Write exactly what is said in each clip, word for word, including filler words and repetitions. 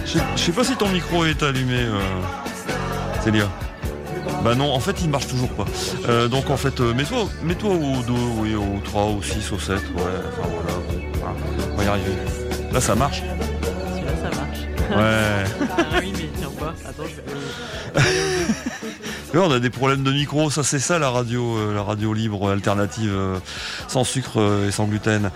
Je sais pas si ton micro est allumé, euh... Célia. Bah non, en fait il marche toujours pas. Euh, donc en fait, euh, mets-toi, mets-toi au deux, oui, au trois, au six, au sept, ouais, enfin voilà, bon, voilà, on va y arriver. Là ça marche. Là ça marche. Ouais. Ah oui, mais tiens pas, attends, je vais aller au deux. Ouais, on a des problèmes de micro, ça c'est ça la radio, euh, la radio libre alternative, euh, sans sucre euh, et sans gluten.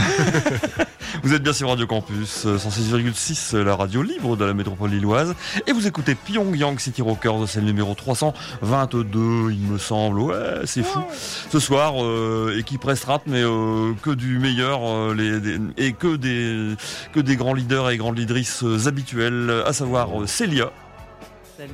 Vous êtes bien sur Radio Campus euh, cent six virgule six, la radio libre de la métropole lilloise, et vous écoutez Pyongyang City Rockers, c'est le numéro trois cent vingt-deux, il me semble. Ouais, c'est fou. Ce soir, euh, équipe restreinte, mais euh, que du meilleur, euh, les, des, et que des que des grands leaders et grandes leadrices euh, habituels, à savoir euh, Célia. Salut.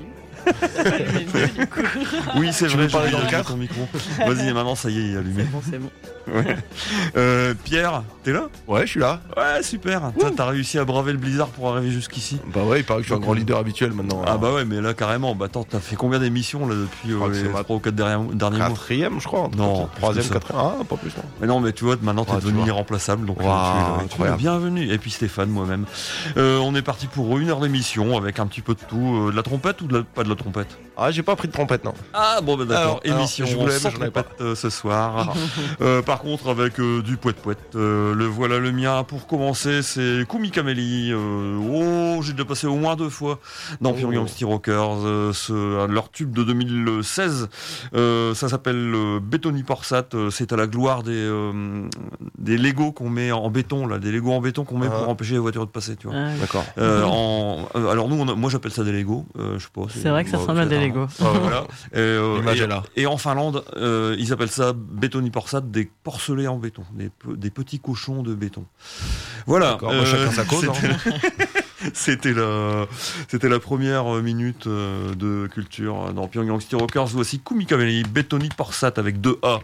Du coup. Oui, c'est tu vrai, veux parler j'ai dans le allumé cadre ton micro. Vas-y, maintenant ça y est, il est allumé. C'est bon, c'est bon. Ouais. Euh, Pierre, t'es là? Ouais, je suis là. Ouais, super. T'as, t'as réussi à braver le blizzard pour arriver jusqu'ici. Bah ouais, il paraît que je suis un grand leader habituel maintenant. Ah bah ouais, mais là carrément. Bah attends, t'as fait combien d'émissions là depuis euh, les ma... trois ou quatre derniers, derniers mois? Quatrième, je crois. Non, troisième, quatrième. Ah, pas plus. Non. Mais non, mais tu vois, maintenant t'es ouais, devenu irremplaçable, donc wow, euh, tu es là. Bienvenue. Et puis Stéphane, moi-même. Euh, on est parti pour une heure d'émission avec un petit peu de tout. Euh, de la trompette ou de la... pas de la trompette? Ah, j'ai pas pris de trompette, non. Ah bon, bah d'accord. Alors, émission alors, je voulais, sans mais j'en ai trompette euh, ce soir. euh, par contre, avec euh, du poète-poète. Euh, le voilà le mien. Pour commencer, c'est Kumi Kameli. Euh, oh, j'ai déjà passé au moins deux fois dans Pyongyang City Rockers. Euh, ce, leur tube de deux mille seize. Euh, ça s'appelle euh, Bétoni Porsat. Euh, c'est à la gloire des euh, des Legos qu'on met en béton, là, des Legos en béton qu'on met ah. pour empêcher les voitures de passer. Tu vois. Ah, d'accord. Euh, en, euh, alors nous, on a, moi j'appelle ça des Legos. Euh, je sais pas. C'est, c'est vrai que ça bah, ressemble à des Legos. Euh, voilà. Et, euh, L'image est là. Et en Finlande, euh, ils appellent ça Bétoni Porsat, des porcelets en béton, des, des petits cochons de béton. Voilà. D'accord, euh, chacun sa cause. C'était, hein. c'était, la, c'était la première minute de culture dans Pyongyang City Rockers. Voici Kumi Kameli, Bétoni Porsat avec deux A.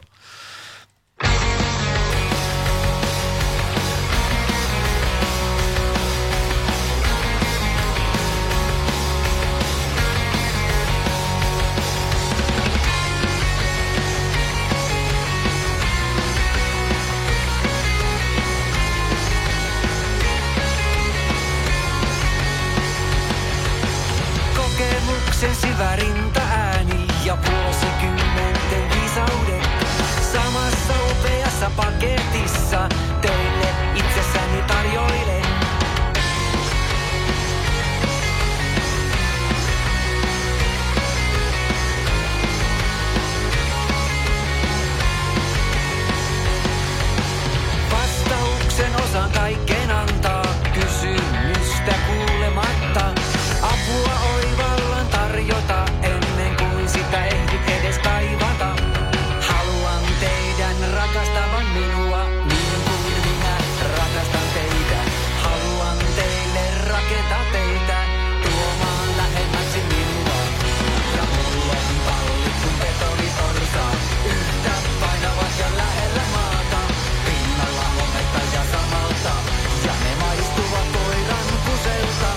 Syvärintä ääni ja vuosikymmenten viisaudet. Samassa upeassa paketissa teille itsessäni tarjoilen. Vastauksen osaan kaikkeen antaa kysymystä kuulematta. Apua oivallan tarjota ennen kuin sitä ehdit edes kaivata. Haluan teidän rakastavan minua niin kuin minä rakastan teitä. Haluan teille rakentaa teitä tuomaan lähemmäksi minua. Ja mulla on pallit kun betonitorsaat. Yhtä painavat ja lähellä maata. Pinnalla hometta ja samalta. Ja ne maistuvat koiran kuselta.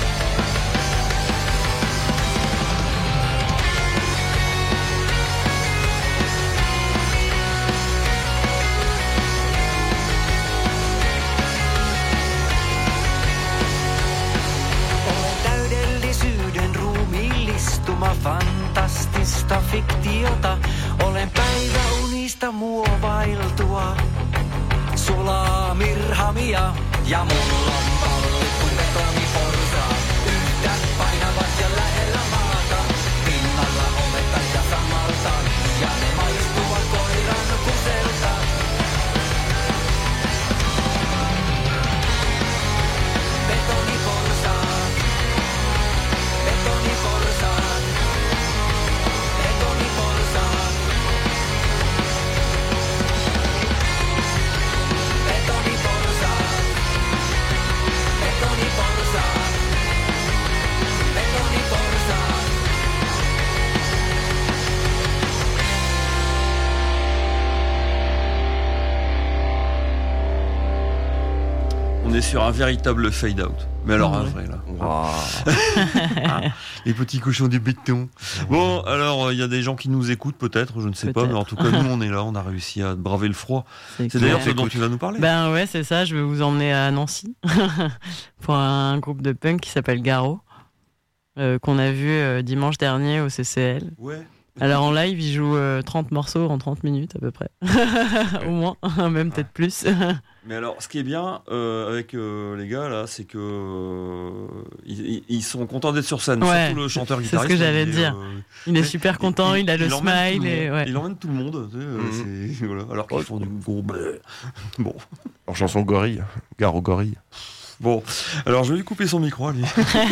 Fantastista fiktiota, olen päiväunista muovailtua sulaa mirhamia. Ja mulla on pallit kun betoniporsaa, yhtä painavat ja lähellä maata. Pinnalla ometta ja samalta, ja ne maistuvat koiran kuselta. Betoniporsaa, betoniporsaa. On est sur un véritable fade-out. Mais alors un vrai, là. Wow. Ah, les petits cochons du béton. Bon, alors, il y a des gens qui nous écoutent, peut-être, je ne sais peut-être. pas, mais en tout cas, nous, on est là, on a réussi à braver le froid. C'est, c'est d'ailleurs ce dont tu vas nous parler. Ben ouais, c'est ça, je vais vous emmener à Nancy pour un groupe de punk qui s'appelle Garo. euh, qu'on a vu euh, dimanche dernier au C C L. Ouais. Alors en live, il joue euh, trente morceaux en trente minutes à peu près. Au moins, même peut-être plus. Mais alors, ce qui est bien euh, avec euh, les gars là, c'est que euh, ils, ils sont contents d'être sur scène. Ouais, Surtout le chanteur c'est ce guitariste. que j'allais il est, dire. euh, Il est mais super content, il, a le emmène tout smile. Et, monde. ouais. Il emmène tout le monde. Tu sais, euh, Mhm. c'est- voilà, alors qu'ils font du gros. bleu. Bon. En chanson gorille. Gare au gorille. Bon. Alors, je vais lui couper son micro, lui.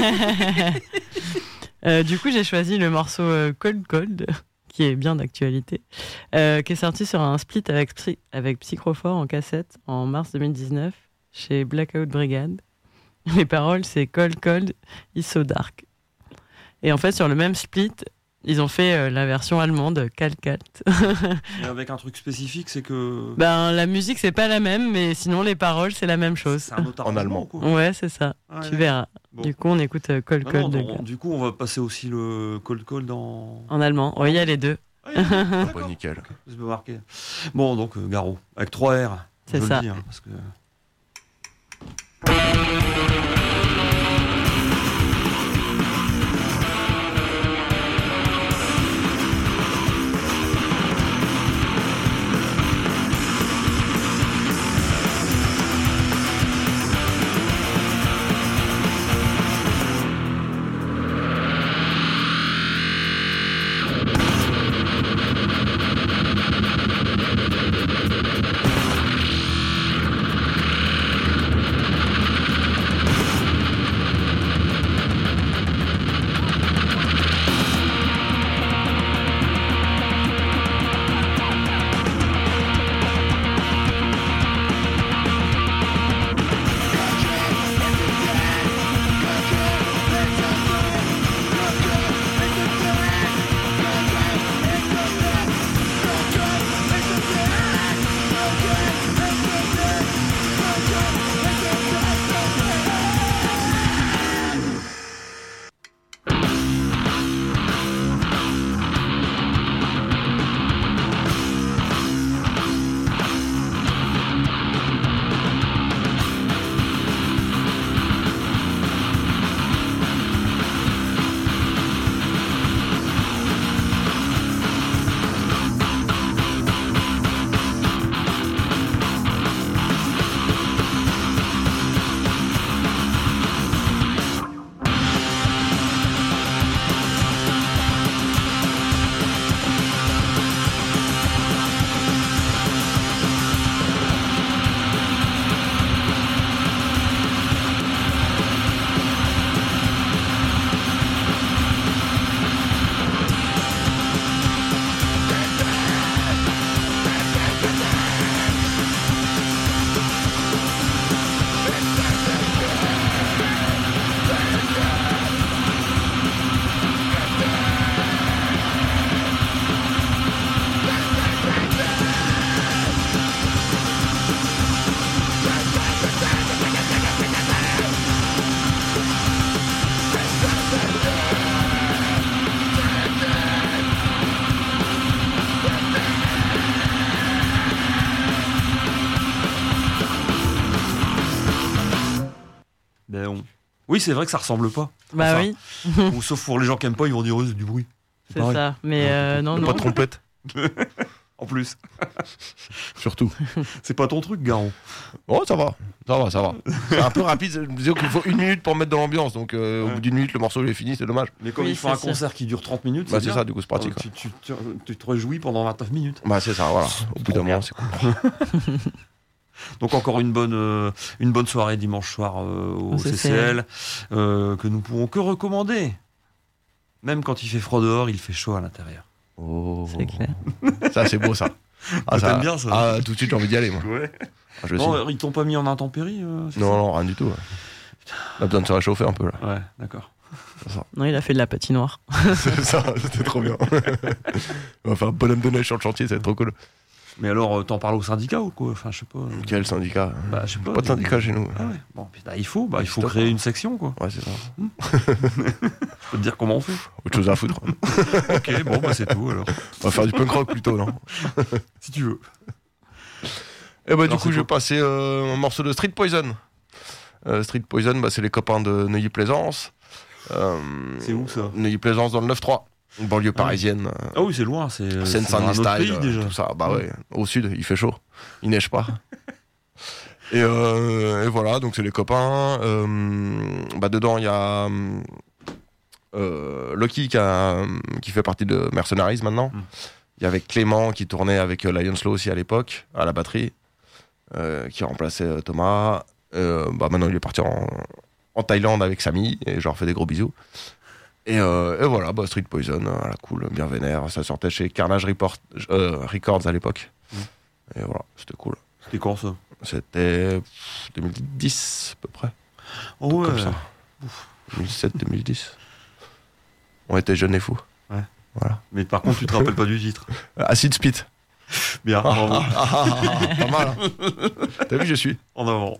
Euh, du coup, j'ai choisi le morceau euh, Cold Cold, qui est bien d'actualité, euh, qui est sorti sur un split avec, Psy- avec Psychrophore en cassette en mars deux mille dix-neuf chez Blackout Brigade. Les paroles, c'est Cold Cold, It's So Dark. Et en fait, sur le même split, ils ont fait euh, la version allemande, Kalkat. Et avec un truc spécifique, c'est que. Ben, la musique, c'est pas la même, mais sinon, les paroles, c'est la même chose. C'est un autre En allemand. quoi. Ouais, c'est ça. Ouais. Tu verras. Bon. Du coup, on écoute euh, Cold Non, Cold non, de- non, du coup, on va passer aussi le Cold Cold en. en allemand. Oui, il y a les deux. Ah, il y a- Bon, D'accord. nickel. C'est bien marqué. Bon, donc, euh, Garo, avec trois R. C'est je le ça. dis, hein, parce que... Ben, on- Oui, c'est vrai que ça ressemble pas. Bah Enfin, oui, Ou sauf pour les gens qui aiment pas, ils vont dire, oh, c'est du bruit. c'est pareil. ça. Mais euh, non, Pas non. de trompette, En plus, surtout. c'est pas ton truc, Garo. Oh, ça va, ça va, ça va. C'est un peu rapide. Disons qu'il faut une minute pour mettre dans l'ambiance. Donc, euh, au Ouais. bout d'une minute, le morceau il est fini, c'est dommage. Mais comme Oui, il faut c'est un sûr. concert qui dure trente minutes, Bah, c'est bien. ça, du coup, c'est pratique. Euh, tu, tu- tu- tu te réjouis pendant vingt-neuf minutes. Bah, c'est ça, voilà. Au bout d'un bien. moment, c'est cool. Donc encore une bonne, euh, une bonne soirée dimanche soir euh, au Au C C C C L, L. euh, que nous pourrons que recommander. Même quand il fait froid dehors, il fait chaud à l'intérieur. Oh. C'est clair. Ça, c'est beau, ça. Ah, t'aimes bien, ça. Ah, tout de suite, j'ai envie d'y aller, moi. Ouais. Ah, je le Bon, signe. euh, ils t'ont pas mis en intempérie euh, c'est Non, ça non, rien du tout. ouais. On a besoin de se réchauffer un peu, là. Ouais, d'accord. Non, il a fait de la patinoire. C'est ça, c'était trop bien. On va faire un bonhomme de neige sur le chantier, ça va être trop cool. Mais alors, euh, t'en parles au syndicat ou quoi? Enfin, je sais pas. euh, Quel syndicat Bah, je sais pas. Pas de syndicat chez nous. Ah ouais. Bon, putain, il faut, bah, il faut Stop, créer hein. une section, quoi. Ouais, c'est ça. Je peux te dire comment on fait. Autre chose à foutre. Ok, bon, bah, c'est tout alors. On va faire du punk rock plutôt, non? Si tu veux. Et bah, du Alors, coup, c'est je vais quoi passer euh, un morceau de Street Poison. Euh, Street Poison, bah, c'est les copains de Neuilly-Plaisance. Euh, C'est où ça ? Neuilly-Plaisance dans le neuf trois. Banlieue parisienne. Ah oui, c'est loin, c'est Seine-Saint-Denis style, pays, déjà. tout ça. Bah ouais. Au sud, il fait chaud, il neige pas. et, euh, et voilà, donc c'est les copains. Euh, bah dedans, il y a euh, Loki qui, a, qui fait partie de Mercenaries maintenant. Il mm. y avait Clément qui tournait avec Lion Slow aussi à l'époque, à la batterie, euh, qui remplaçait Thomas. Euh, bah maintenant, il est parti en, en Thaïlande avec Samy et je leur fais des gros bisous. Et, euh, et voilà, bah, Street Poison, à la cool, bien vénère. Ça sortait chez Carnage Report, euh, Records à l'époque. Mmh. Et voilà, c'était cool. C'était quand ça ? C'était deux mille dix à peu près. Oh ouais. Comme ça. deux mille sept deux mille dix. On était jeunes et fous. Ouais. Voilà. Mais par contre, tu te rappelles pas du titre ? Acid Spit. Bien, bravo. Ah, ah, ah, ah, pas mal. Hein. T'as vu, je suis. En avant.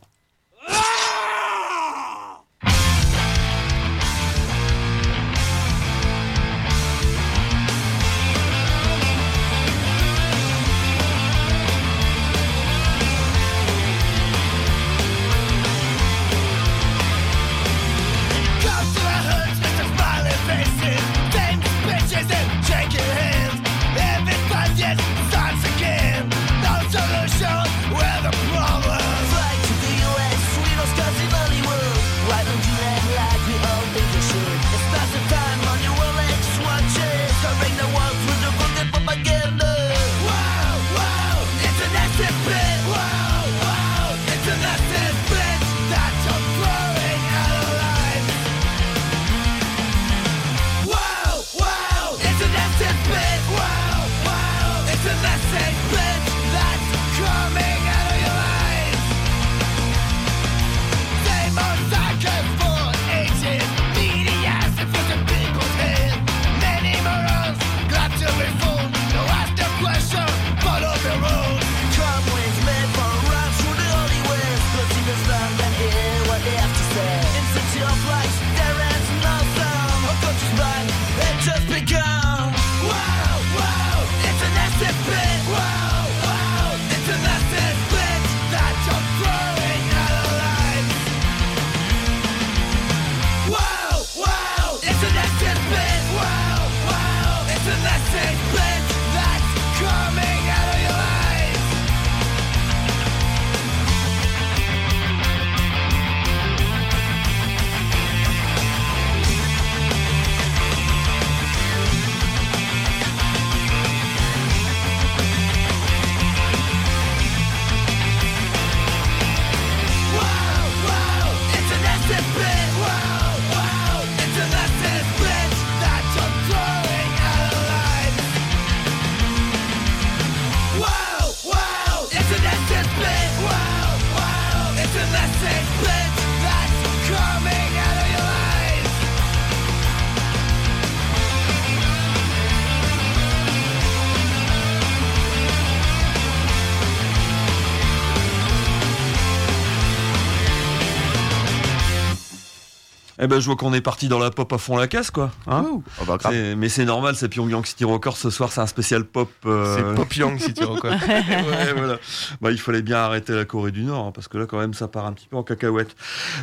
Eh ben, je vois qu'on est parti dans la pop à fond la caisse, quoi. Hein oh, bah, c'est, mais c'est normal, c'est Pyongyang City Rockers ce soir, c'est un spécial pop. Euh... C'est Popyang City Rockers. Ouais, voilà. Bah, il fallait bien arrêter la Corée du Nord, hein, parce que là, quand même, ça part un petit peu en cacahuète.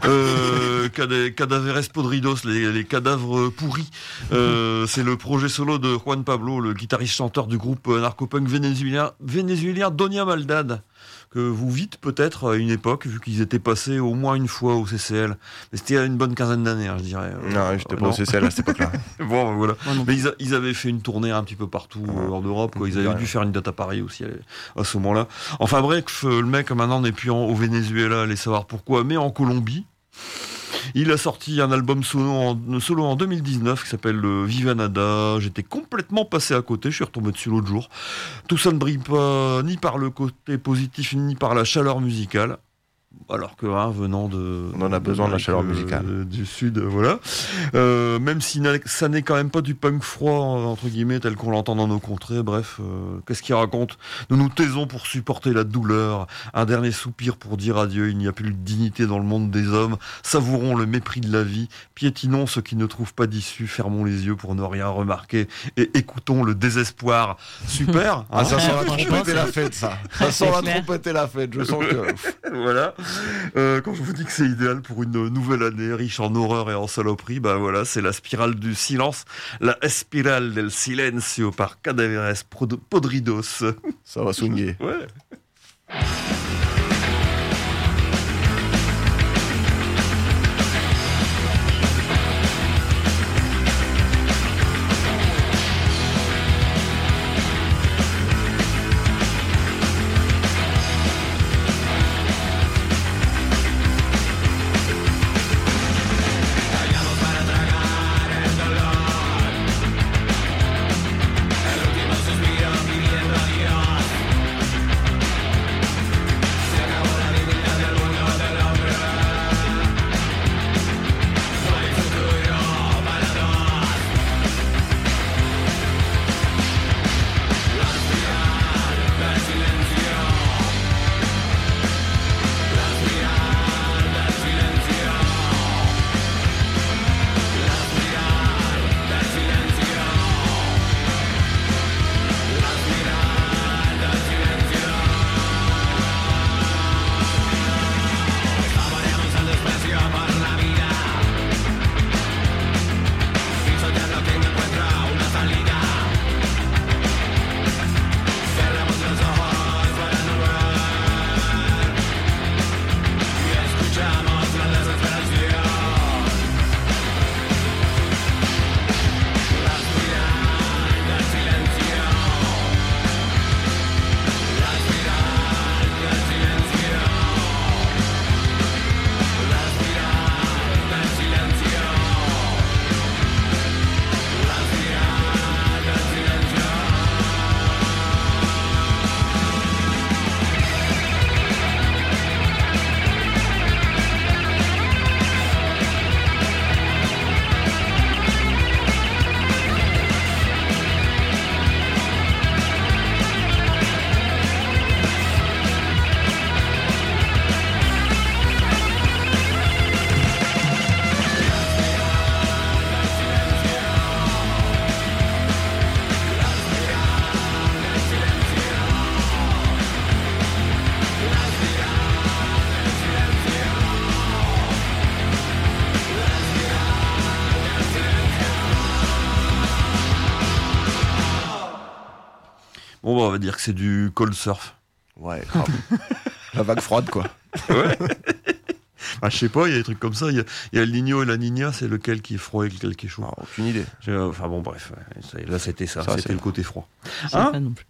Euh, Cadaveres Podridos, les, les cadavres pourris. Euh, c'est le projet solo de Juan Pablo, le guitariste-chanteur du groupe narcopunk vénézuélien, vénézuélien Donia Maldad, que vous vite peut-être à une époque, vu qu'ils étaient passés au moins une fois au C C L. Mais c'était il y a une bonne quinzaine d'années, hein, je dirais. Non, j'étais euh, pas non. au C C L à cette époque-là. Bon, voilà. Ouais, mais ils, a, ils avaient fait une tournée un petit peu partout euh, en Europe, quoi. Ils avaient dû faire une date à Paris aussi à, à ce moment-là. Enfin bref, le mec maintenant n'est plus en, au Venezuela, allez savoir pourquoi, mais en Colombie. Il a sorti un album solo en, solo en deux mille dix-neuf qui s'appelle euh, Viva Nada. J'étais complètement passé à côté, je suis retombé dessus l'autre jour. Tout ça ne brille pas ni par le côté positif ni par la chaleur musicale. Alors que hein, venant de... On en a besoin de la chaleur musicale. Euh, du sud, voilà. Euh, même si ça n'est quand même pas du punk froid, entre guillemets, tel qu'on l'entend dans nos contrées. Bref, euh, qu'est-ce qu'il raconte ? Nous nous taisons pour supporter la douleur. Un dernier soupir pour dire adieu. Il n'y a plus de dignité dans le monde des hommes. Savourons le mépris de la vie. Piétinons ceux qui ne trouvent pas d'issue. Fermons les yeux pour ne rien remarquer. Et écoutons le désespoir. Super. Ah, ça sent la trompette et la fête, ça. Ça sent la trompette et la fête. Je sens que... Voilà. Euh, quand je vous dis que c'est idéal pour une nouvelle année riche en horreur et en saloperie, bah voilà, c'est la spirale du silence, la Espiral del Silencio par Cadaveres Podridos. Ça va swinguer. Ouais. Bon, bah, on va dire que c'est du cold surf. Ouais, grave. La vague froide, quoi. Ouais. Ah, je sais pas, il y a des trucs comme ça. Il y a, il y a le Niño et la Niña, c'est lequel qui est froid et lequel qui est chaud. Ah, aucune idée. J'ai- Enfin bon, bref. ouais, Là, c'était ça. Ça, c'était c'est le bon. côté froid. Je sais Hein pas non plus.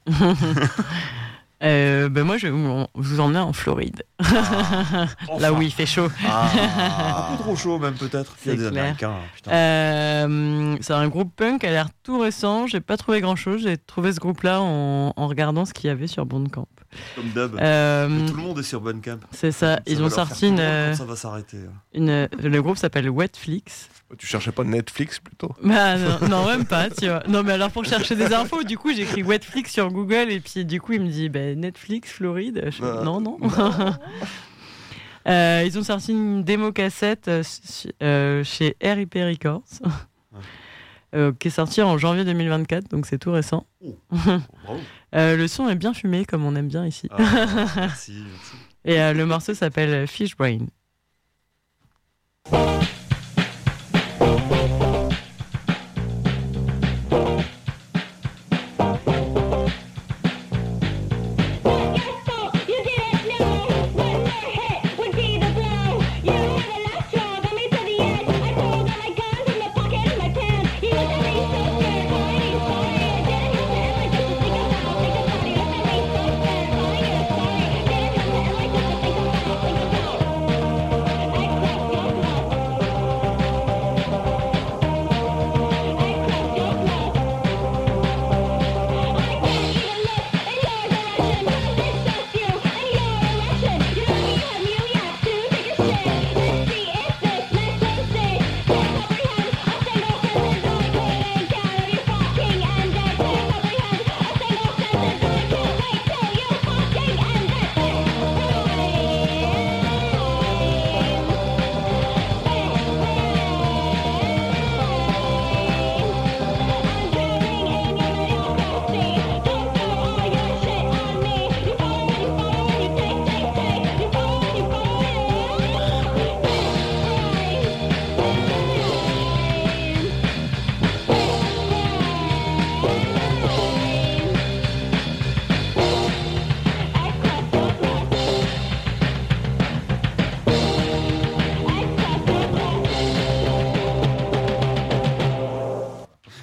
Euh, ben moi, je vais vous, vous emmener en Floride, Ah, là où il fait chaud. Ah, un peu trop chaud, même peut-être. Il y a C'est des clair. Américains. Putain. Euh, c'est un groupe punk qui a l'air tout récent. J'ai pas trouvé grand chose. J'ai trouvé ce groupe-là en, en regardant ce qu'il y avait sur Bandcamp. Comme d'hab. Euh, Mais tout le monde est sur Bandcamp. c'est ça. Ça Ils va ont leur faire sorti une, tout drôle euh, quand ça va s'arrêter. une. Le groupe s'appelle Wetflix. Tu cherchais pas Netflix plutôt? Bah non, non, même pas, tu vois. Non, mais alors pour chercher des infos, du coup, j'écris Wetflix sur Google et puis du coup, il me dit bah, Netflix, Floride. Je fais, Bah, non, non. Euh, ils ont sorti une démo cassette euh, su- euh, chez R I P Records, euh, qui est sortie en janvier deux mille vingt-quatre, donc c'est tout récent. Oh, bravo. Euh, le son est bien fumé, comme on aime bien ici. Ah, merci, merci. Et euh, le morceau s'appelle Fish Brain. Thank you.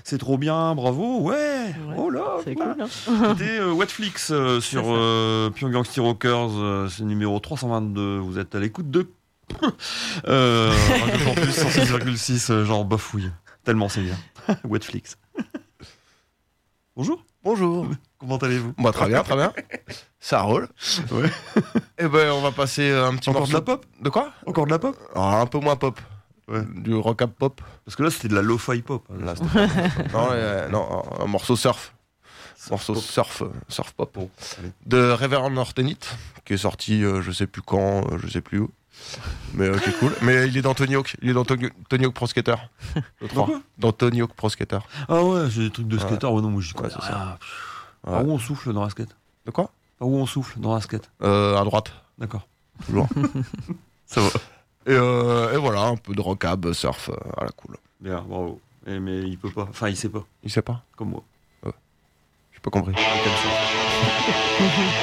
C'est trop bien, bravo, ouais, Ouais, oh là, C'est cool. cool, hein. C'était euh, Wetflix euh, sur C'est ça. euh, Pyongyang City Rockers, euh, c'est le numéro trois cent vingt-deux. Vous êtes à l'écoute de euh, Radio Campus cent six virgule six, euh, genre bafouille. Tellement c'est bien. Wetflix. Bonjour, Bonjour. comment allez-vous? Bah, très bien, très bien. Ça roule. Ouais. Et ben, on va passer un petit Encore morceau. de la pop? De quoi? Encore de la pop? Alors, un peu moins pop. Ouais. Du rock up pop. Parce que là c'était de la lo-fi pop. hein. Là, c'était- non, euh, non, un morceau surf. Morceau pop. surf, euh, surf pop. Bon, allez. De Reverend Nortenit, qui est sorti euh, je sais plus quand, euh, je sais plus où. Mais euh, qui est cool. Mais il est dans Tony Hawk. Il est dans Tony, Tony Hawk Pro Skater. Le trois. quoi Dans Tony Hawk Pro Skater. Ah ouais, j'ai des trucs de Ouais. skater. Ouais, non, moi j'y connais Ouais, c'est rien. Ouais. Par où on souffle dans la skate? De quoi? Par où on souffle dans la skate? euh, À droite, D'accord. toujours. Ça va. Et, euh, et voilà, un peu de rockab, surf, euh, à la cool. Bien, bravo. Eh, mais il peut pas. Enfin, il sait pas. Il sait pas? Comme moi. J'ai pas compris. Comme ça.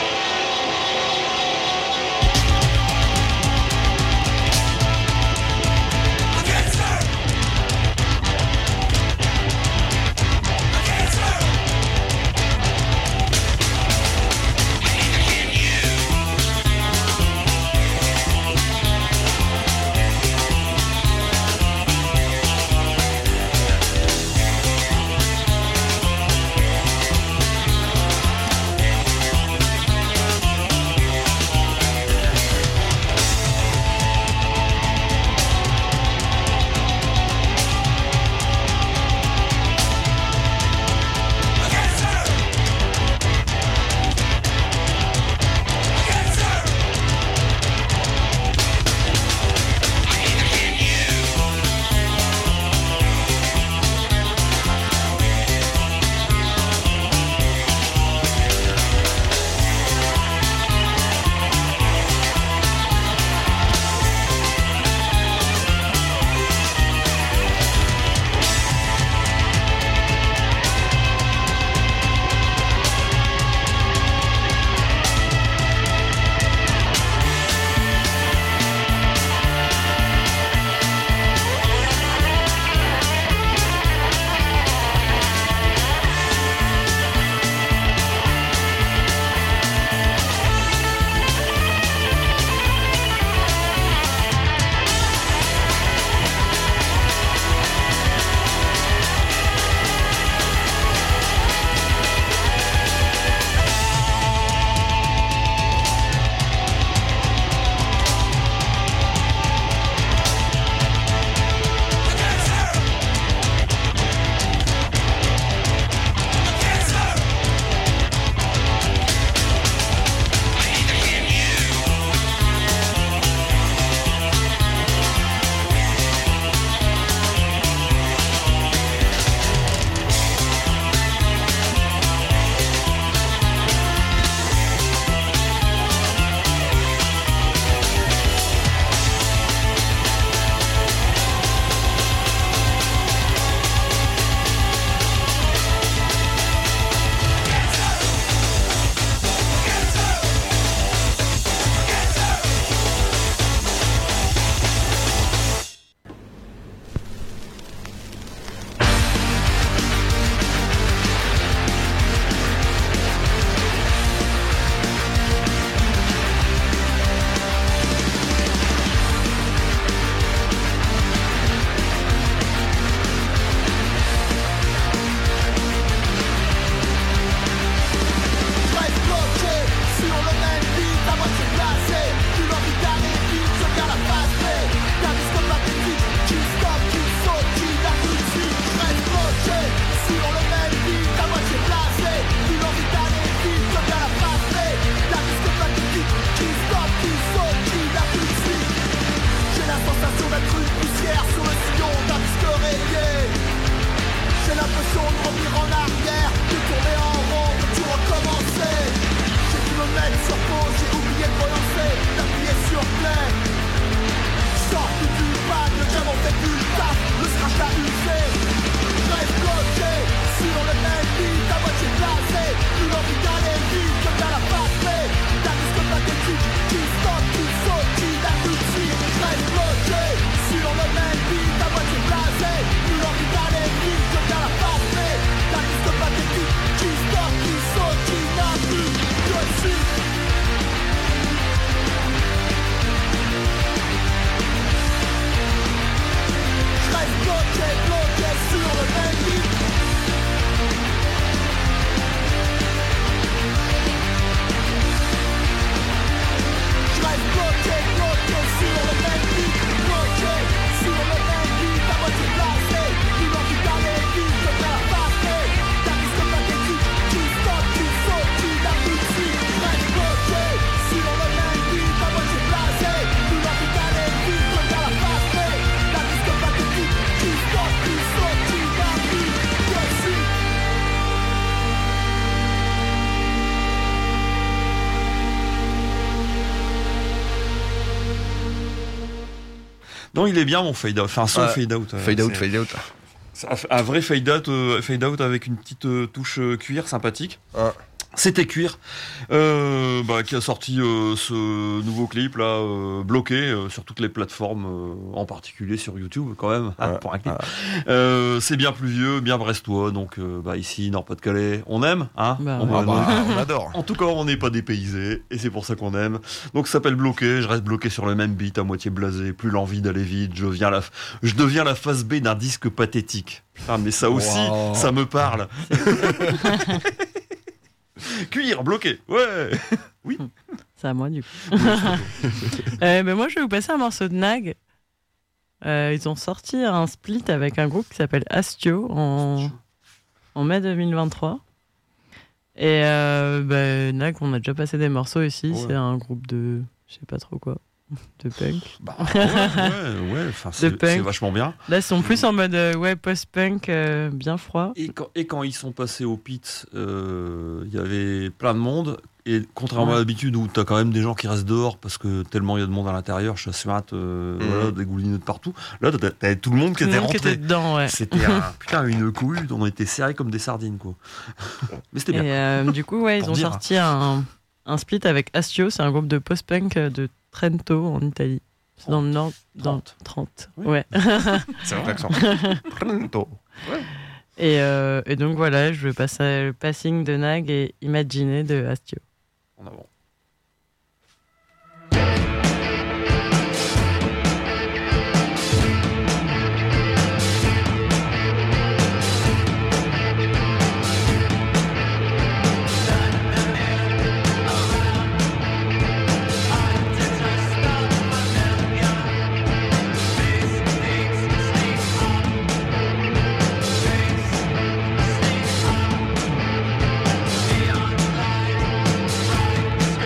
Against her. bloqué, bloqué sur le même beat. Je reste bloqué, bloqué sur le même beat. Bloqué sur le même beat, à moitié blasé. Plus l'envie d'aller vite que faire la partie. Ta disque pathétique qui stoppe, qui saute, qui n'aboutit. Je reste bloqué sur le même beat, à moitié blasé. Plus l'envie d'aller vite que faire la partie. Ta disque pathétique qui stoppe, qui saute, qui n'aboutit. Voici. Non, il est bien mon fade out, enfin son Ouais. fade out. euh, Fade out, c'est- fade out. c'est un, un vrai fade out, euh, fade out avec une petite euh, touche euh, cuir sympathique. Ouais. C'était Cuir, euh, bah, qui a sorti euh, ce nouveau clip là, euh, bloqué euh, sur toutes les plateformes, euh, en particulier sur YouTube quand même, hein, Ouais. pour un clip. Ouais. Euh, c'est bien pluvieux, bien brestois, donc euh, bah, ici Nord-Pas-de-Calais, on aime, hein. Bah, on, ouais. Ah bah, on adore. En tout cas, on n'est pas dépaysé, et c'est pour ça qu'on aime. Donc ça s'appelle bloqué, je reste bloqué sur le même beat, à moitié blasé, plus l'envie d'aller vite, je, viens la, je deviens la face B d'un disque pathétique. Putain, mais ça aussi, Wow. ça me parle. Cuir, bloqué, ouais. Oui. C'est à moi du coup. euh, ben moi je vais vous passer un morceau de Nag. Euh, ils ont sorti un split avec un groupe qui s'appelle Astio en, en mai deux mille vingt-trois. Et euh, ben, Nag, on a déjà passé des morceaux ici. Ouais. C'est un groupe de, je sais pas trop quoi, de punk. Bah, ouais, ouais, ouais, enfin, c'est punk. c'est vachement bien. Là, ils sont plus en mode euh, ouais, post-punk, euh, bien froid. Et quand, et quand ils sont passés au pit, euh, il y avait plein de monde. Et contrairement Ouais. à l'habitude où t'as quand même des gens qui restent dehors parce que tellement il y a de monde à l'intérieur, chasse mat, euh, Mhm. voilà, dégoulinés de partout. Là, t'as- t'avais tout le monde qui Tout le était monde qui rentré. était dedans, ouais. C'était un, putain, une couille, on était serrés comme des sardines, quoi. Mais c'était Et bien. euh, du coup, ouais, ils Pour ont dire. sorti un, un split avec Astio. C'est un groupe de post-punk de Trento en Italie. C'est dans le nord, dans trente. trente. Oui. Ouais. C'est un accent. Pronto. Et, euh, et donc voilà, je vais passer le passing de Nag et Imaginer de Astio. En avant. Beyond light,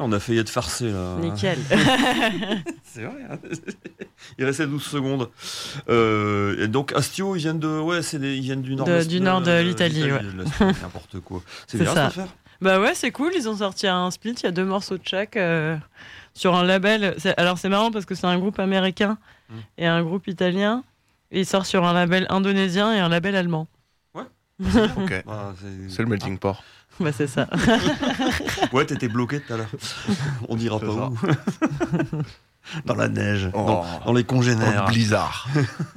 on a failli être farcé là. Nickel. C'est vrai. Hein. Il restait douze secondes. Euh, et donc Astio, ils viennent de, ouais, c'est des, ils viennent du nord. De- du nord de l'Italie, ouais. de l'Astio, n'importe quoi. C'est C'est bien ça. ça à faire. Bah ouais, c'est cool. Ils ont sorti un split. Il y a deux morceaux de chaque euh, sur un label. C'est- Alors c'est marrant parce que c'est un groupe américain Mm. et un groupe italien. Et ils sortent sur un label indonésien et un label allemand. Ok. Ah, c'est... C'est le melting pot. Bah c'est ça. Ouais, t'étais bloqué tout à l'heure. On dira C'est pas ça. où. Dans la neige, Oh. dans, dans les Dans congénères. le blizzard.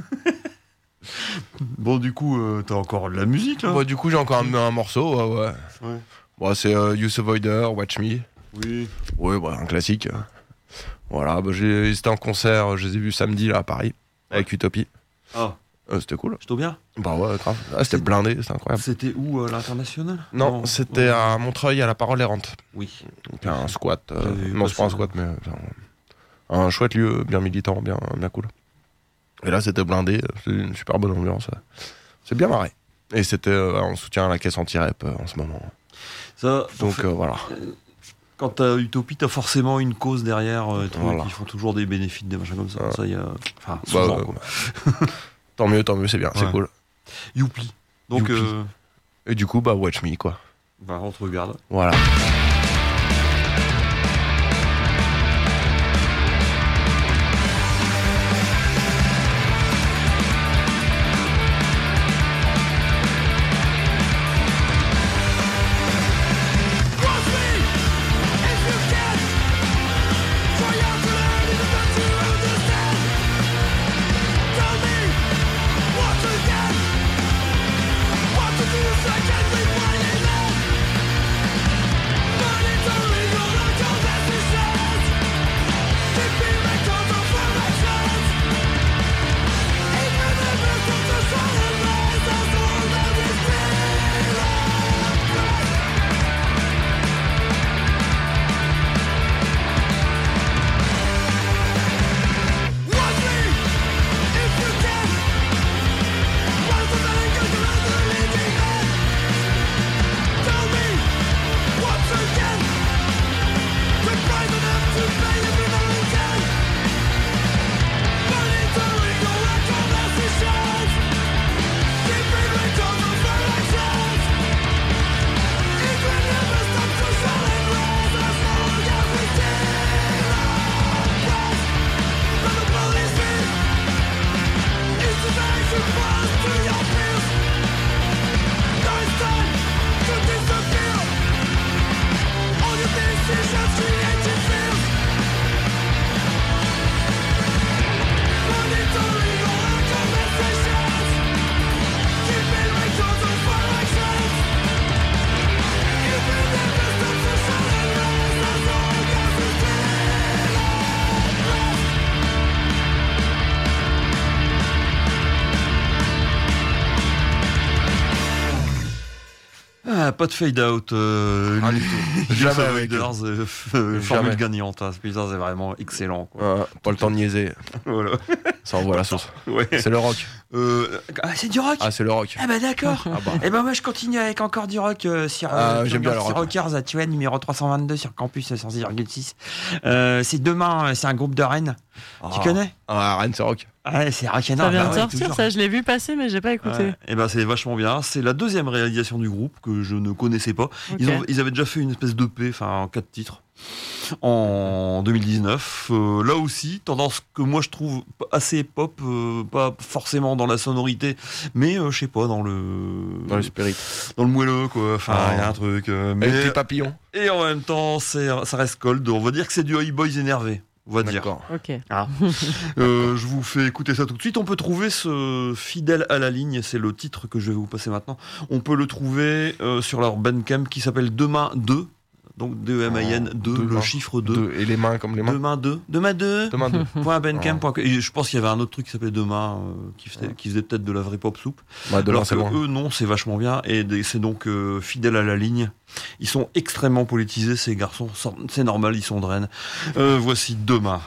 Bon, du coup, euh, t'as encore de la musique là. Bon, du coup, j'ai encore un, un morceau. Ouais, ouais. Ouais. Bon, c'est euh, Youth Avoider, Watch Me. Oui. Ouais, bah, un classique. Voilà, bah, j'ai, c'était en concert, je les ai vus samedi là à Paris, avec Utopie. Ah, Euh, c'était cool. je bien. Bah ouais, grave. Ah, c'était C'est- blindé, c'était incroyable. C'était où euh, l'international Non, c'était à Montreuil, à la Parole errante. Oui. Donc un squat. euh, J'avais vu non, c'est pas un passer, squat, mais euh, un, un chouette lieu, bien militant, bien, bien cool. Et là, c'était blindé, c'était une super bonne ambiance. C'est bien marré. Et c'était euh, en soutien à la caisse anti-rep euh, en ce moment. Ça, Donc fait- euh, voilà. quand t'as Utopie, t'as forcément une cause derrière. Euh, trucs, Voilà. Ils font toujours des bénéfices, des machins comme ça. Ouais. Ça, il y a. Enfin, Bah, souvent, euh, quoi. Tant mieux, tant mieux, c'est bien, c'est Ouais. cool. Youpi. Donc, Youpi. euh, Et du coup, bah, Watch Me, quoi. bah, on te regarde. Voilà. Ah, pas de fade out. Euh, Ah, du tout. Jamais avec eux. Raiders, euh, euh, Jamais. formule gagnante. Hein. Putain, c'est vraiment excellent. Quoi. Ouais, pas le temps de niaiser, Voilà. ça envoie la sauce. Ouais. C'est le rock. Euh, ah, c'est du rock. Ah, c'est le rock. Ah bah d'accord. Ah bah. Et ben moi je continue avec encore du rock euh, sur Ah, euh, j'aime bien le sur rock. Rockers à Tuenne numéro trois cent vingt-deux sur campus cent six virgule six. Euh, c'est demain, euh, c'est un groupe de Rennes. Tu Ah. connais? Ah, Rennes, c'est rock. Ouais, c'est rock. Ça vient de sortir, ça, je l'ai vu passer, mais j'ai pas écouté. Et ben c'est vachement bien. C'est la deuxième réalisation du groupe que je ne connaissais pas. Ok. Ils, ont, ils avaient déjà fait une espèce d'E P, enfin quatre titres, en deux mille dix-neuf. Euh, là aussi, tendance que moi je trouve assez pop, euh, pas forcément dans la sonorité, mais euh, je sais pas, dans le Dans le spirit. dans le moelleux quoi. Enfin, il Ah. y a un truc. euh, Avec mais tes papillons. et en même temps, c'est ça reste cold. On va dire que c'est du High Boys énervé. On va dire. D'accord. Ok. Ah. Euh, je vous fais écouter ça tout de suite. On peut trouver ce Fidèle à la ligne, c'est le titre que je vais vous passer maintenant. On peut le trouver euh, sur leur Bandcamp qui s'appelle Demain deux. Donc D E M I N deux, le Demain. chiffre deux. Deux. Et les mains comme les mains. Demain deux. Demain deux. Demain deux. Point bandcamp point com. Et je pense qu'il y avait un autre truc qui s'appelait Demain, euh, qui, faisait, qui faisait peut-être de la vraie pop soupe. Bah, demain, Alors que c'est loin. eux, non, c'est vachement bien. Et des- c'est donc euh, Fidèle à la ligne. Ils sont extrêmement politisés, ces garçons. C'est normal, ils sont de Rennes. Euh, voici Demain.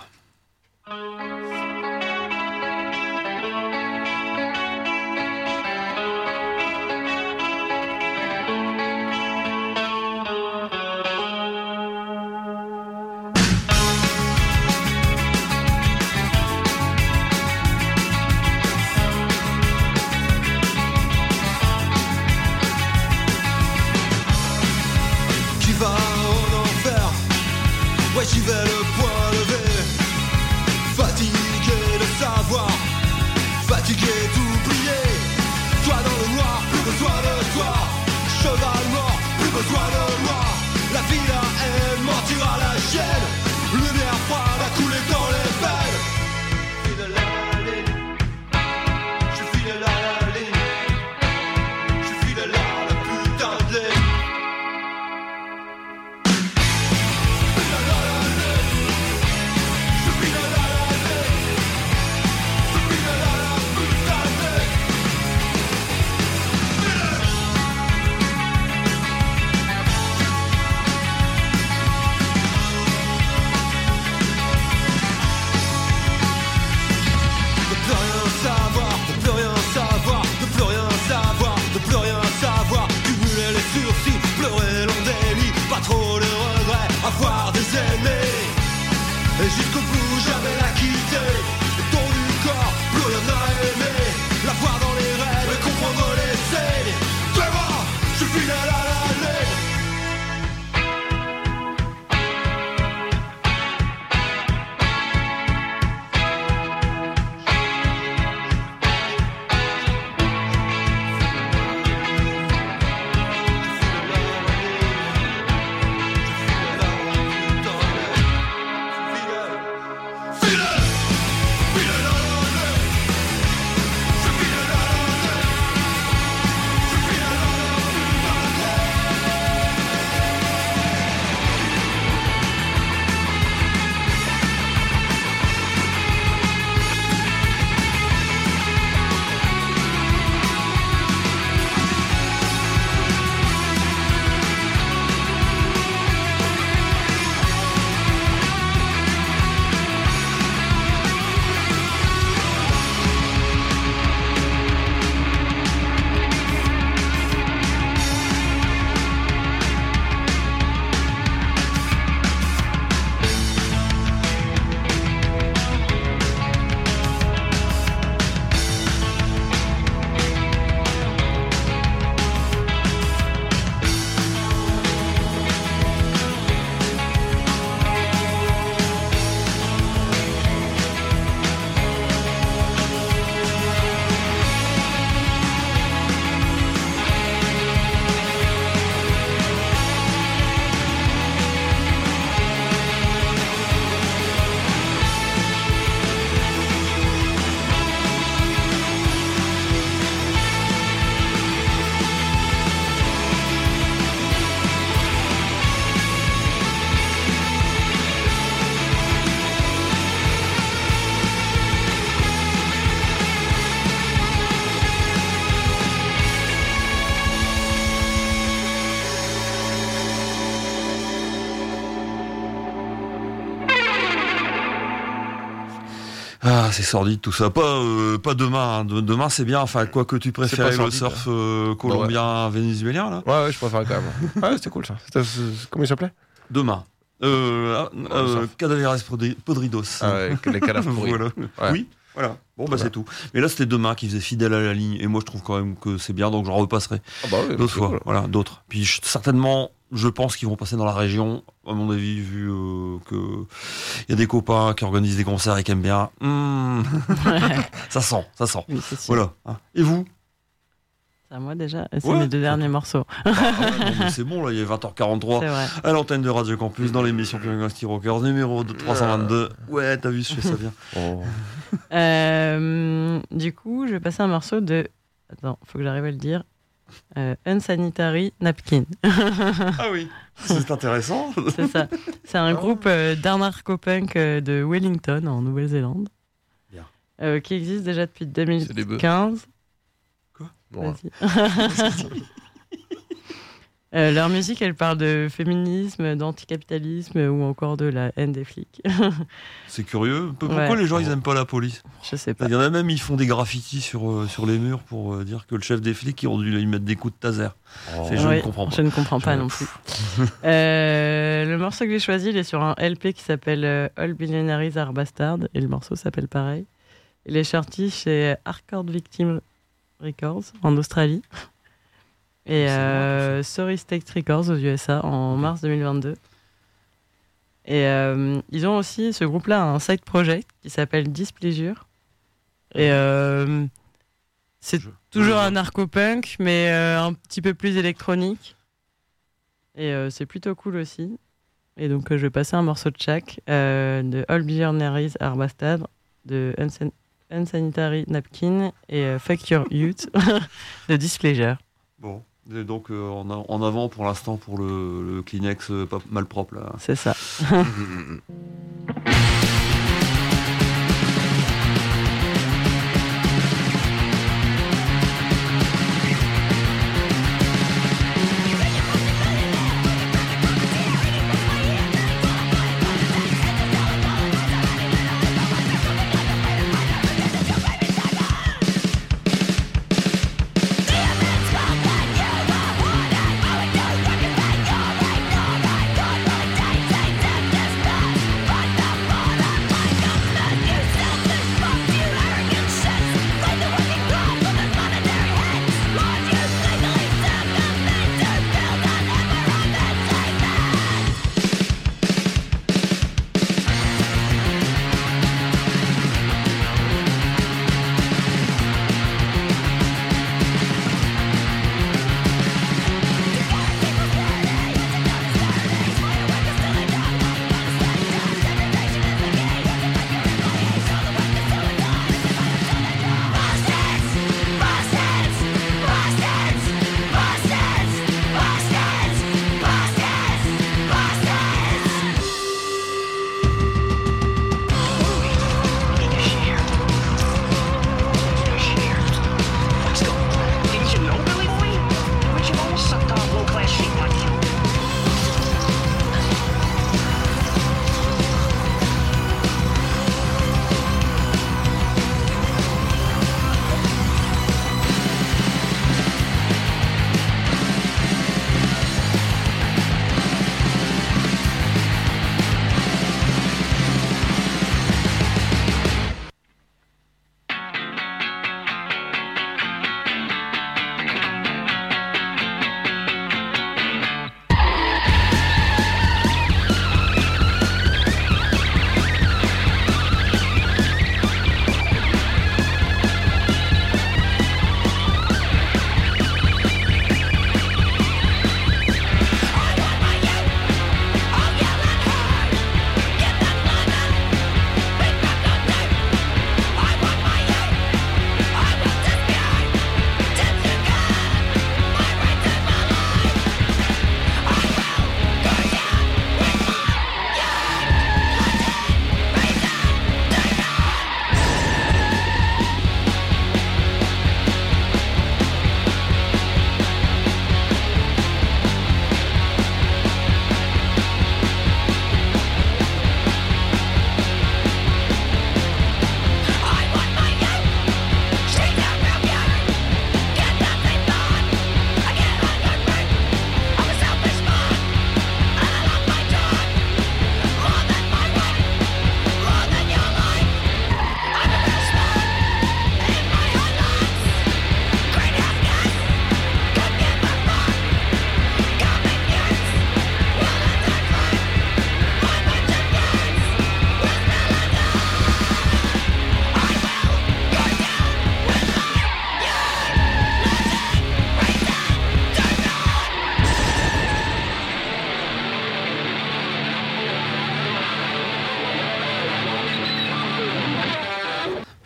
Ah, c'est sordide tout ça. Pas, euh, pas demain. Hein. De, demain, c'est bien. Enfin, quoi que tu préfères, le sordide, surf euh, colombien, vénézuélien, là. Ouais, ouais, je préfère quand même. Ouais, c'était cool ça. C'était, c'est- comment il s'appelait? Demain. Euh, le euh, surf. Cadaveres Podri- Podridos. Ah ouais, les cadavres pourris. Voilà. Ouais. Oui, voilà. Bon, bah, Voilà. c'est tout. Mais là, c'était demain qui faisait fidèle à la ligne. Et moi, je trouve quand même que c'est bien. Donc, j'en repasserai Ah bah oui, d'autres c'est fois. cool. Voilà, d'autres. Puis, je- certainement, je pense qu'ils vont passer dans la région. À mon avis, vu euh, que il y a des copains qui organisent des concerts et qui aiment bien. Hmm. Ça sent, ça sent. Oui, c'est sûr. Voilà. Hein. Et vous? C'est à moi déjà. C'est Ouais. mes deux derniers morceaux. Ah ouais, non, mais c'est bon, là, il est vingt heures quarante-trois. C'est vrai. À l'antenne de Radio Campus, dans l'émission Pionnier Rockers, numéro trois cent vingt-deux. Ouais, t'as vu, je fais ça bien. Oh. Euh, du coup, je vais passer un morceau de. Attends, faut que j'arrive à le dire. Euh, Unsanitary Napkin. Ah oui, c'est intéressant. C'est ça. C'est un groupe euh, d'anarcho-punk euh, de Wellington, en Nouvelle-Zélande. Bien. Euh, qui existe déjà depuis C'est des bœufs. deux mille quinze. Bon, Vas-y. Euh, leur musique, elle parle de féminisme, d'anticapitalisme ou encore de la haine des flics. C'est curieux. Pourquoi Ouais. les gens ils aiment pas la police? Je sais pas. Il y en a même, ils font des graffitis sur, euh, sur les murs pour euh, dire que le chef des flics, ils ont dû lui mettre des coups de taser. oh. Fait, je Ouais, ne comprends pas. Je ne comprends pas Je- non plus. Euh, le morceau que j'ai choisi, il est sur un L P qui s'appelle euh, All Billionaires Are Bastard et le morceau s'appelle pareil. Il est sorti chez Hardcore Victim Records en Australie et C'est euh, Sorry State Records aux U S A en mars deux mille vingt-deux. Et euh, ils ont aussi, ce groupe-là, un side project qui s'appelle Displeasure. Et euh, c'est Je- toujours je- un narco-punk, mais euh, un petit peu plus électronique. Et euh, c'est plutôt cool aussi. Et donc, euh, je vais passer un morceau de chaque euh, de All Billionaires Are Bastard, de Unsan- Unsanitary Napkin et euh, Fuck Your Youth de Displeasure. Bon. Et donc euh, en, a- en avant pour l'instant pour le, le Kleenex euh, pas mal propre là. C'est ça. Bye.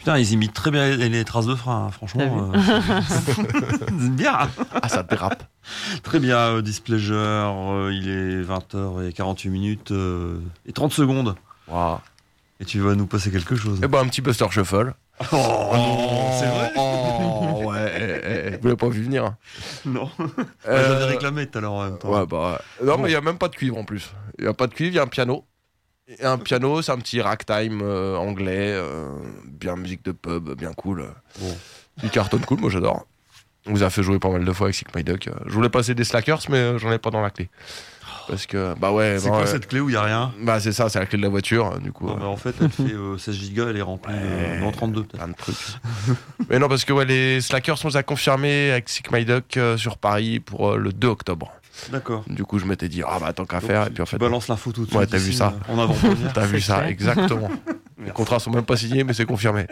Putain, ils imitent très bien les, les traces de frein, hein, franchement. Euh, c'est bien. Ah, ça dérape. Très bien, euh, Displeasure, euh, il est vingt heures quarante-huit minutes euh, et trente secondes. Waouh. Et tu vas nous passer quelque chose. Et ben un petit Buster Shuffle. Oh non, c'est vrai. Oh ouais, eh, eh, vous l'avez pas vu venir. Non. Euh, J'avais réclamé tout à l'heure en même temps. Ouais, bah. ouais. Non, mais il n'y a même pas de cuivre en plus. Il n'y a pas de cuivre, il y a un piano. Et un piano, c'est un petit ragtime euh, anglais, euh, bien musique de pub, bien cool. Bon. Il cartonne cool, moi j'adore. On vous a fait jouer pas mal de fois avec Sick My Duck. Je voulais passer des slackers, mais euh, j'en ai pas dans la clé. Parce que, bah ouais. C'est non, quoi ouais. cette clé où il n'y a rien? Bah c'est ça, c'est la clé de la voiture, du coup. Non, euh, bah, en fait, elle fait euh, seize gigas, elle est remplie Ouais. de... non, trente-deux peut-être. plein de trucs. Mais non, parce que ouais, les slackers sont à confirmer avec Sick My Duck euh, sur Paris pour euh, le deux octobre. D'accord. Du coup, je m'étais dit, ah bah tant qu'à Donc, faire. tu- Et puis en tu fait, balance l'info tout de suite. Ouais, t'as vu ici, ça. euh, En avant-première. t'as vu C'est ça, fait. exactement. Les Merci. contrats sont même pas signés, mais c'est confirmé.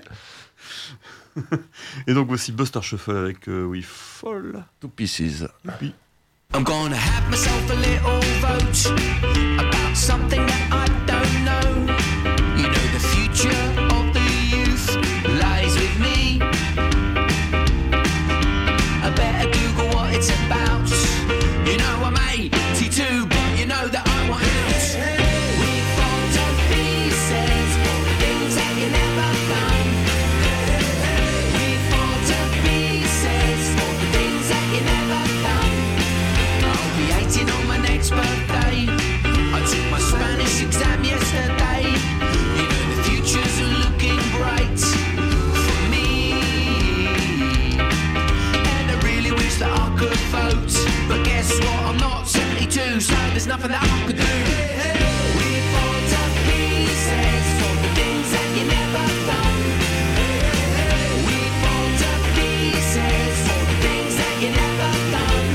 Et donc aussi Buster Shuffle avec euh, oui, folle. Two pieces. I'm gonna have myself a little vote about something that I don't know. You know, the future of the youth lies with me. I better Google what it's about. You know, I'm eighty-two, but you know that I want out. We fall to pieces for the things that you never done. We fall to pieces for the things that you never done. I'll be eighteen on my next birthday. I took my Spanish exam yesterday. You know the future's looking bright for me. And I really wish that I could vote. But guess what? I'm not seventy-two, so there's nothing that I could do. We fall to pieces for the things that you never done. We fall to pieces for the things that you never done.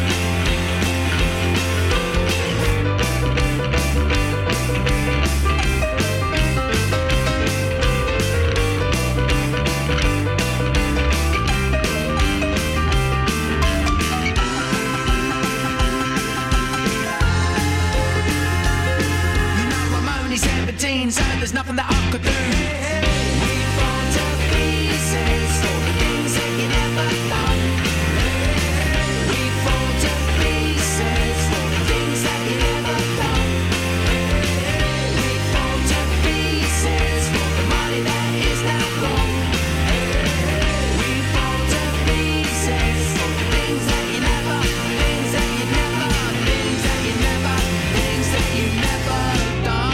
You know I'm only seventeen, so there's nothing that I could do. We fall to pieces for the things that you never done. We fall to pieces for the things that you never done. We fall to pieces for the money that is now gone. We fall to pieces for the things that you never, things that you never, things that you never, things that you never done.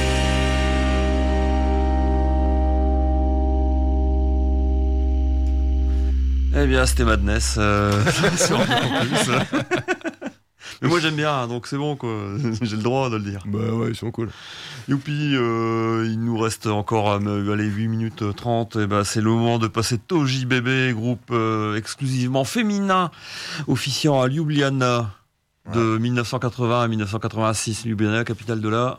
Eh bien, c'était Madness euh, sur Radio Campus. Mais moi j'aime bien, hein, donc c'est bon quoi. J'ai le droit de le dire. Bah ouais, ils sont cool. Youpi, euh, il nous reste encore euh, allez, huit minutes trente. Et ben, c'est le moment de passer Toji Bebe, groupe euh, exclusivement féminin, officiant à Ljubljana de mille neuf cent quatre-vingts à mille neuf cent quatre-vingt-six. Ljubljana, capitale de la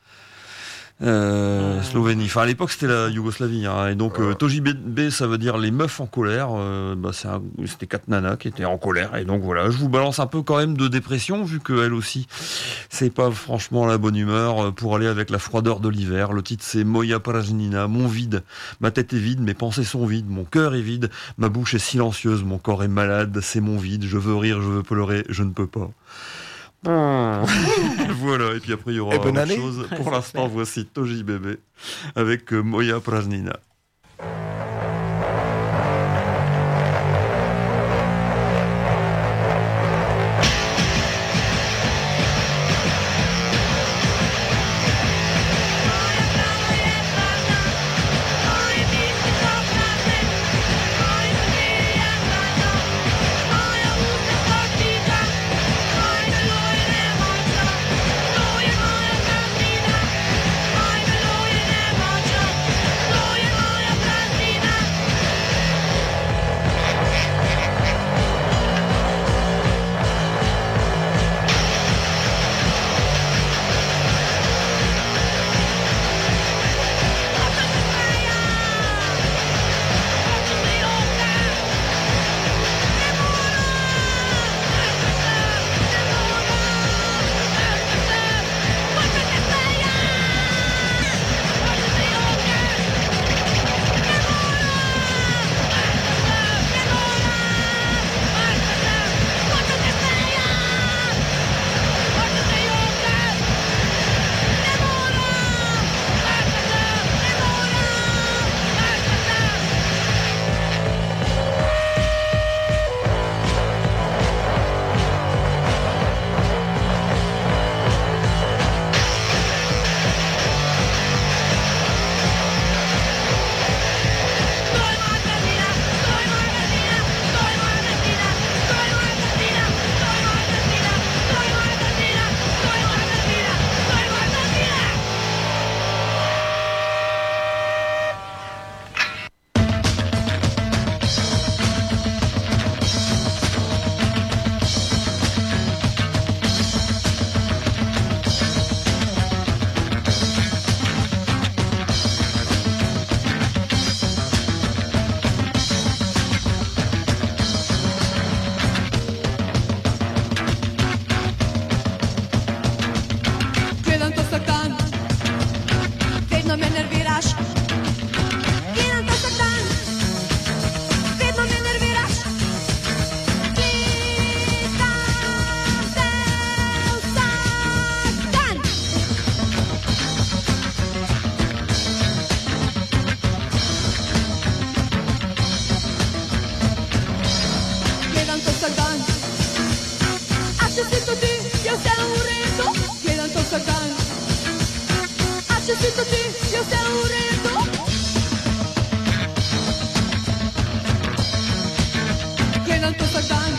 euh, Slovénie. Enfin, à l'époque, c'était la Yougoslavie. Hein, et donc, euh, Toji Bebe, ça veut dire les meufs en colère. Euh, bah, c'est un- c'était quatre nanas qui étaient en colère. Et donc, voilà, je vous balance un peu quand même de dépression, vu qu'elle aussi, c'est pas franchement la bonne humeur euh, pour aller avec la froideur de l'hiver. Le titre, c'est Moja Pražnina, mon vide. Ma tête est vide, mes pensées sont vides, mon cœur est vide, ma bouche est silencieuse, mon corps est malade, c'est mon vide. Je veux rire, je veux pleurer, je ne peux pas. Voilà, et puis après il y aura Et bonne autre année. chose. Ouais, Pour c'est l'instant, clair. voici Toji Bebe avec euh, Moja Pražnina. Moja tutti, tutti, io stiamo morendo. Che non ti sta dando.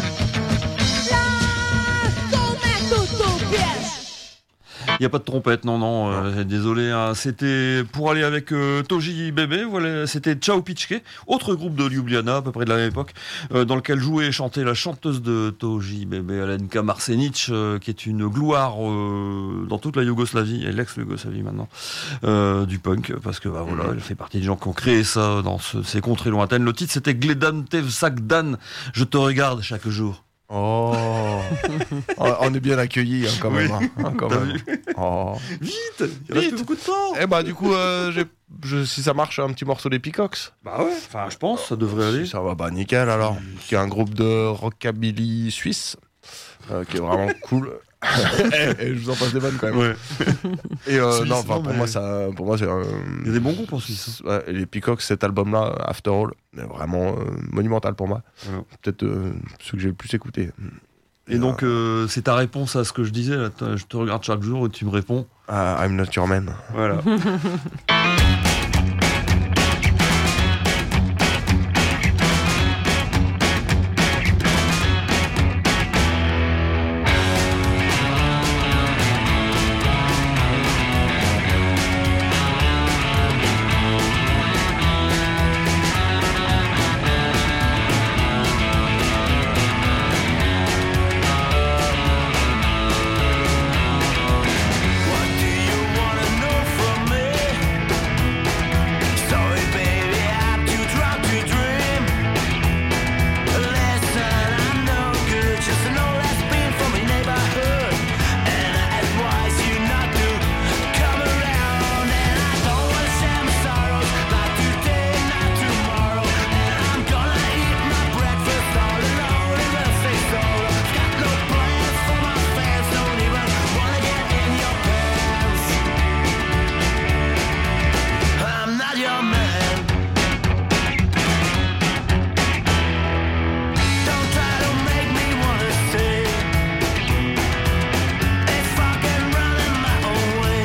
Là, come tutto piace. Il n'y a pas de trompette, non, non, euh, désolé. Hein. C'était pour aller avec euh, Toji Bebe, voilà, c'était Ciao Pichke, autre groupe de Ljubljana, à peu près de la même époque, euh, dans lequel jouait et chantait la chanteuse de Toji Bebe, Alenka Marsenic, euh, qui est une gloire euh, dans toute la Yougoslavie, et l'ex-Yougoslavie maintenant, euh, du punk, parce que bah, voilà, elle fait partie des gens qui ont créé ça dans ce, ces contrées lointaines. Le titre, c'était Gledam Tev Sakdan, je te regarde chaque jour. Oh, on est bien accueillis hein, quand même. Oui. Hein, hein, quand T'as même. vu Oh. Vite, il reste Vite. plus beaucoup de temps. Eh bah du coup, euh, j'ai- je, si ça marche, un petit morceau des Peacocks. Bah ouais, enfin je pense, ça devrait aller. Si ça va, bah nickel alors. Qui est un groupe de rockabilly suisse, euh, qui est vraiment cool. et, et je vous en passe des bonnes quand même. Ouais. Et euh, Suisse, non, enfin, non, pour mais- moi, ça, pour moi, c'est un. Il y a des bons groupes en Suisse. Ouais, et les Peacocks, cet album-là, After All, est vraiment euh, monumental pour moi. Ouais. Peut-être euh, celui que j'ai le plus écouté. Et donc, euh, c'est ta réponse à ce que je disais, là. T- Je te regarde chaque jour et tu me réponds. euh, I'm Not Your Man. Voilà. What do you wanna know from me? Sorry, baby, I'm too drunk to dream. Listen, I'm no good, just an old ass bean from my neighborhood. And I advise you not to come around. And I don't wanna share my sorrows, not today, not tomorrow. And I'm gonna eat my breakfast all alone and will stay solo. Got no plans for my fans, don't even wanna get in your pants. I'm not your man. Don't try to make me wanna stay. If I can run in my own way,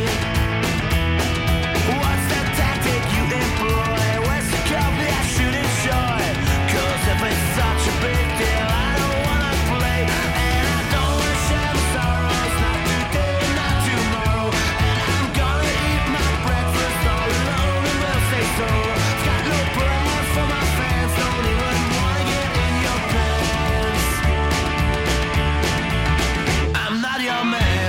what's the tactic you employ? Where's the coffee I should enjoy? 'Cause if it's such a big deal, I don't wanna play. And I don't wanna share my sorrows, not today, not tomorrow. And I'm gonna eat my breakfast all alone and will stay solo. Got no plans for my fans, don't even wanna get in your pants. I'm not your man.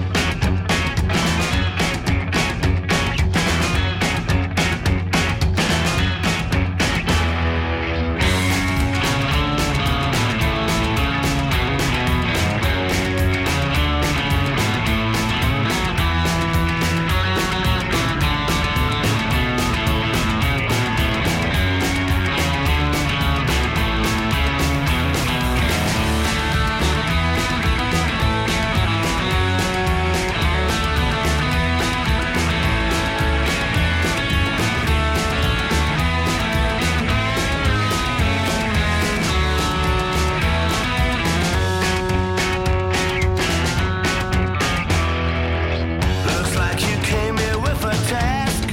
Looks like you came here with a task.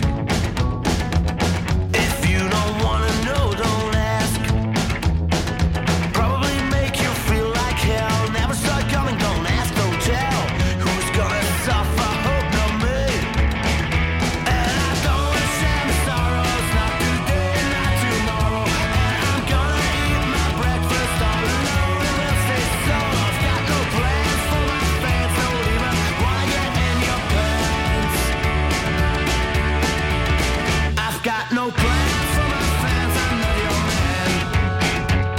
If you don't wanna know, don't ask. Probably make you feel like hell. Never start coming, don't ask, don't tell. Who's gonna suffer? Hope not me. And I don't wanna share my sorrows, not today, not tomorrow. And I'm gonna eat my breakfast all alone and will stay solo. I've got no plans for my fans, don't even wanna get in your pants. I've got no plans for my fans, I'm not your man.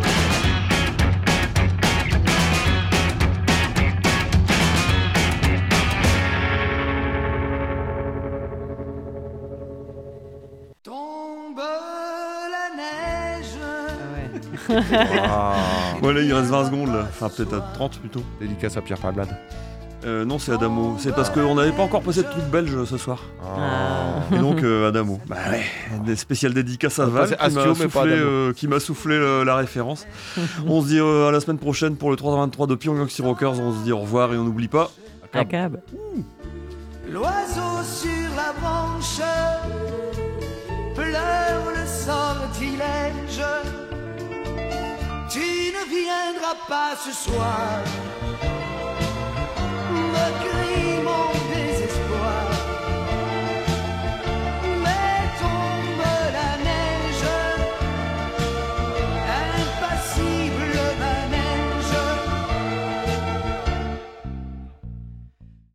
Tombe la neige. Ah ouais. Ah. Voilà, il reste vingt secondes là. Enfin, peut-être à trente plutôt. Dédicace à Pierre Palmade. Euh, non, c'est Adamo. C'est parce qu'on n'avait pas encore passé de trucs belges ce soir. Ah. Et donc, euh, Adamo. Bah ouais. Des spéciales dédicaces à On va Val passer qui Astio, m'a mais pas soufflé, Adamo. euh, qui m'a soufflé euh, la référence. On se dit euh, à la semaine prochaine pour le trois cent vingt-trois de Pyongyang Sea Rockers. On se dit au revoir et on n'oublie pas. À cab. L'oiseau sur la branche, pleure le sortilège. Tu ne viendras pas ce soir.